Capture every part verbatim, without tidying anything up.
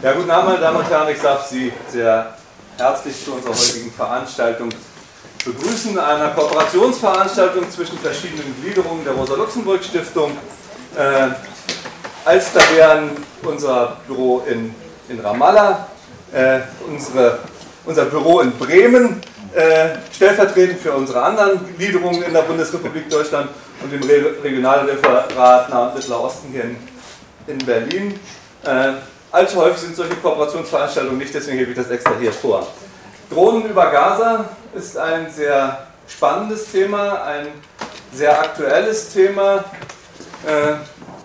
Ja, guten Abend, meine Damen und Herren, ich darf Sie sehr herzlich zu unserer heutigen Veranstaltung begrüßen, einer Kooperationsveranstaltung zwischen verschiedenen Gliederungen der Rosa-Luxemburg-Stiftung. Äh, Alster wären unser Büro in, in Ramallah, äh, unsere, unser Büro in Bremen, äh, stellvertretend für unsere anderen Gliederungen in der Bundesrepublik Deutschland und dem Re Regionalreferat Nahe und Mittlerer Osten hier in, in Berlin. Äh, allzu häufig sind solche Kooperationsveranstaltungen nicht, deswegen hebe ich das extra hier vor. Drohnen über Gaza ist ein sehr spannendes Thema, ein sehr aktuelles Thema. Äh,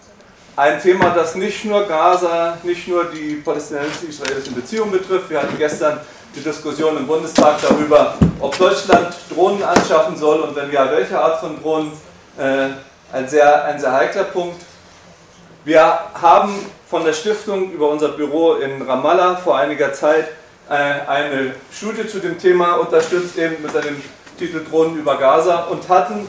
Ein Thema, das nicht nur Gaza, nicht nur die palästinensisch-israelischen Beziehungen betrifft. Wir hatten gestern die Diskussion im Bundestag darüber, ob Deutschland Drohnen anschaffen soll und wenn ja, welche Art von Drohnen. Äh, ein, sehr, ein sehr heikler Punkt. Wir haben von der Stiftung über unser Büro in Ramallah vor einiger Zeit äh, eine Studie zu dem Thema unterstützt, eben mit dem Titel Drohnen über Gaza, und hatten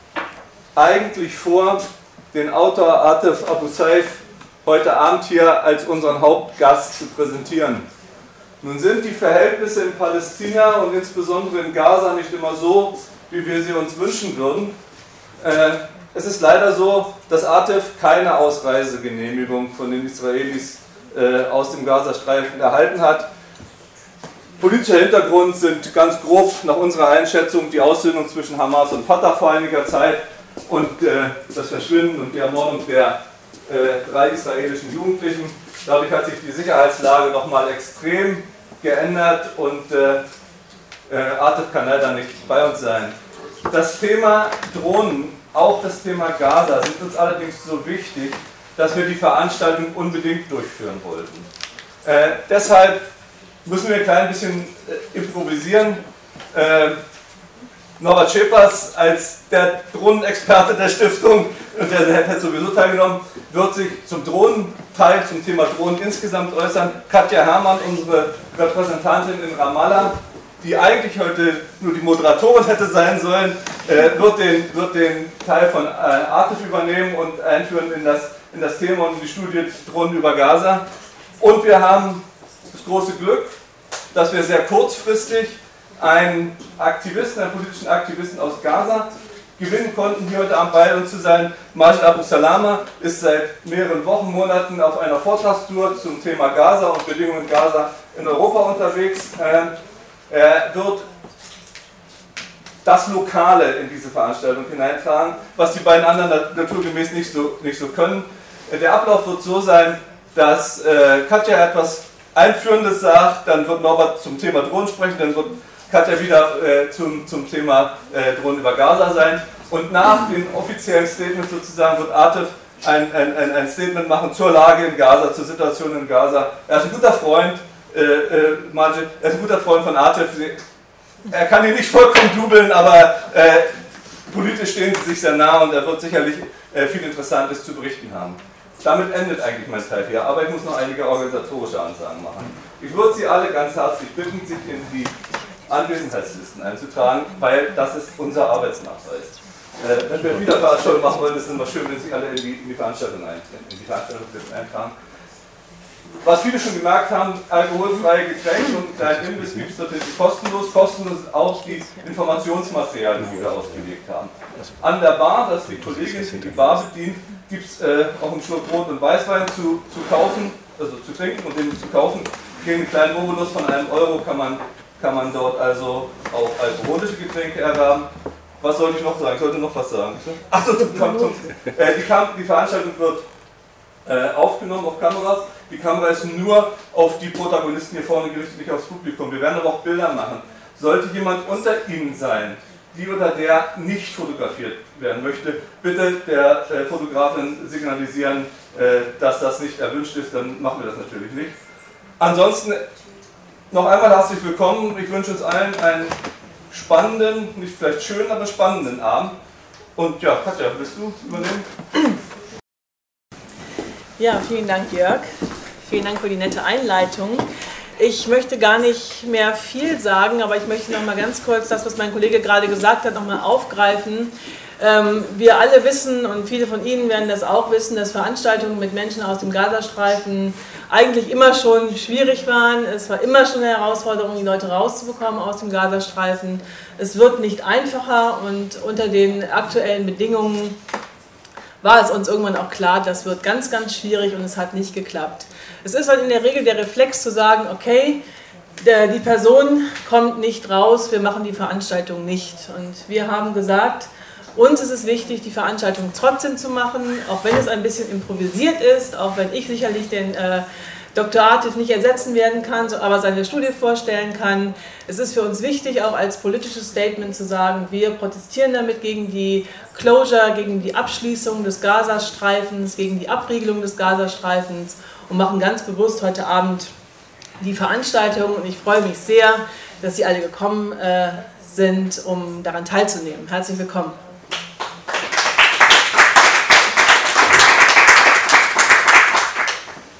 eigentlich vor, den Autor Atif Abu Saif heute Abend hier als unseren Hauptgast zu präsentieren. Nun sind die Verhältnisse in Palästina und insbesondere in Gaza nicht immer so, wie wir sie uns wünschen würden. Äh, es ist leider so, dass Atif keine Ausreisegenehmigung von den Israelis äh, aus dem Gazastreifen erhalten hat. Politischer Hintergrund sind ganz grob nach unserer Einschätzung die Aussöhnung zwischen Hamas und Fatah vor einiger Zeit und äh, das Verschwinden und die Ermordung der äh, drei israelischen Jugendlichen. Dadurch hat sich die Sicherheitslage nochmal extrem geändert und äh, äh, Atif kann leider nicht bei uns sein. Das Thema Drohnen, auch das Thema Gaza sind uns allerdings so wichtig, dass wir die Veranstaltung unbedingt durchführen wollten. Äh, deshalb müssen wir ein klein bisschen äh, improvisieren. Äh, Norbert Schepers als der Drohnenexperte der Stiftung, und der, der hat sowieso teilgenommen, wird sich zum Drohnenteil, zum Thema Drohnen insgesamt äußern. Katja Herrmann, unsere Repräsentantin in Ramallah, die eigentlich heute nur die Moderatorin hätte sein sollen, äh, wird, den, wird den Teil von äh, Atif übernehmen und einführen in das, in das Thema und in die Studie Drohnen über Gaza. Und wir haben das große Glück, dass wir sehr kurzfristig einen Aktivisten, einen politischen Aktivisten aus Gaza gewinnen konnten, hier heute Abend bei uns zu sein. Majid Abu Salama ist seit mehreren Wochen, Monaten auf einer Vortragstour zum Thema Gaza und Bedingungen in Gaza in Europa unterwegs. Er wird das Lokale in diese Veranstaltung hineintragen, was die beiden anderen naturgemäß nicht so, nicht so können. Der Ablauf wird so sein, dass Katja etwas Einführendes sagt, dann wird Norbert zum Thema Drohnen sprechen, dann wird Katja wieder äh, zum, zum Thema äh, Drohnen über Gaza sein, und nach dem offiziellen Statement sozusagen wird Atif ein, ein, ein, ein Statement machen zur Lage in Gaza, zur Situation in Gaza. Er ist ein guter Freund, äh, äh, Majid, er ist ein guter Freund von Atif. Er kann ihn nicht vollkommen dubeln, aber äh, politisch stehen sie sich sehr nah und er wird sicherlich äh, viel Interessantes zu berichten haben. Damit endet eigentlich mein Teil hier, aber ich muss noch einige organisatorische Ansagen machen. Ich würde Sie alle ganz herzlich bitten, sich in die Anwesenheitslisten einzutragen, weil das ist unser Arbeitsnachweis. Äh, wenn wir wieder Veranstaltungen machen wollen, ist es immer schön, wenn Sie alle in die, in die Veranstaltung eintragen. In die Veranstaltung eintragen. Was viele schon gemerkt haben, alkoholfreie Getränke und einen kleinen Imbiss gibt es natürlich kostenlos. Kostenlos ist auch die Informationsmaterialien, die wir ausgelegt haben. An der Bar, das die Kollegin, die die Bar bedient, gibt es äh, auch einen Schluck Brot und Weißwein zu, zu kaufen, also zu trinken und den zu kaufen. Gegen einen kleinen Obolus von einem Euro kann man kann man dort also auch alkoholische Getränke erwerben. Was soll ich noch sagen? Ich sollte noch was sagen. Achso, zum, zum, äh, die, die Veranstaltung wird äh, aufgenommen auf Kameras. Die Kamera ist nur auf die Protagonisten hier vorne gerichtet, nicht aufs Publikum. Wir werden aber auch Bilder machen. Sollte jemand unter Ihnen sein, die oder der nicht fotografiert werden möchte, bitte der äh, Fotografin signalisieren, äh, dass das nicht erwünscht ist, dann machen wir das natürlich nicht. Ansonsten noch einmal herzlich willkommen. Ich wünsche uns allen einen spannenden, nicht vielleicht schönen, aber spannenden Abend. Und ja, Katja, willst du übernehmen? Ja, vielen Dank, Jörg. Vielen Dank für die nette Einleitung. Ich möchte gar nicht mehr viel sagen, aber ich möchte noch mal ganz kurz das, was mein Kollege gerade gesagt hat, noch mal aufgreifen. Ähm, wir alle wissen, und viele von Ihnen werden das auch wissen, dass Veranstaltungen mit Menschen aus dem Gazastreifen eigentlich immer schon schwierig waren. Es war immer schon eine Herausforderung, die Leute rauszubekommen aus dem Gazastreifen. Es wird nicht einfacher, und unter den aktuellen Bedingungen war es uns irgendwann auch klar, das wird ganz, ganz schwierig, und es hat nicht geklappt. Es ist halt in der Regel der Reflex zu sagen, okay, der, die Person kommt nicht raus, wir machen die Veranstaltung nicht. Und wir haben gesagt, uns ist es wichtig, die Veranstaltung trotzdem zu machen, auch wenn es ein bisschen improvisiert ist, auch wenn ich sicherlich den äh, Doktor Atif nicht ersetzen werden kann, so, aber seine Studie vorstellen kann. Es ist für uns wichtig, auch als politisches Statement zu sagen, wir protestieren damit gegen die Closure, gegen die Abschließung des Gazastreifens, gegen die Abriegelung des Gazastreifens und machen ganz bewusst heute Abend die Veranstaltung. Und ich freue mich sehr, dass Sie alle gekommen äh, sind, um daran teilzunehmen. Herzlich willkommen.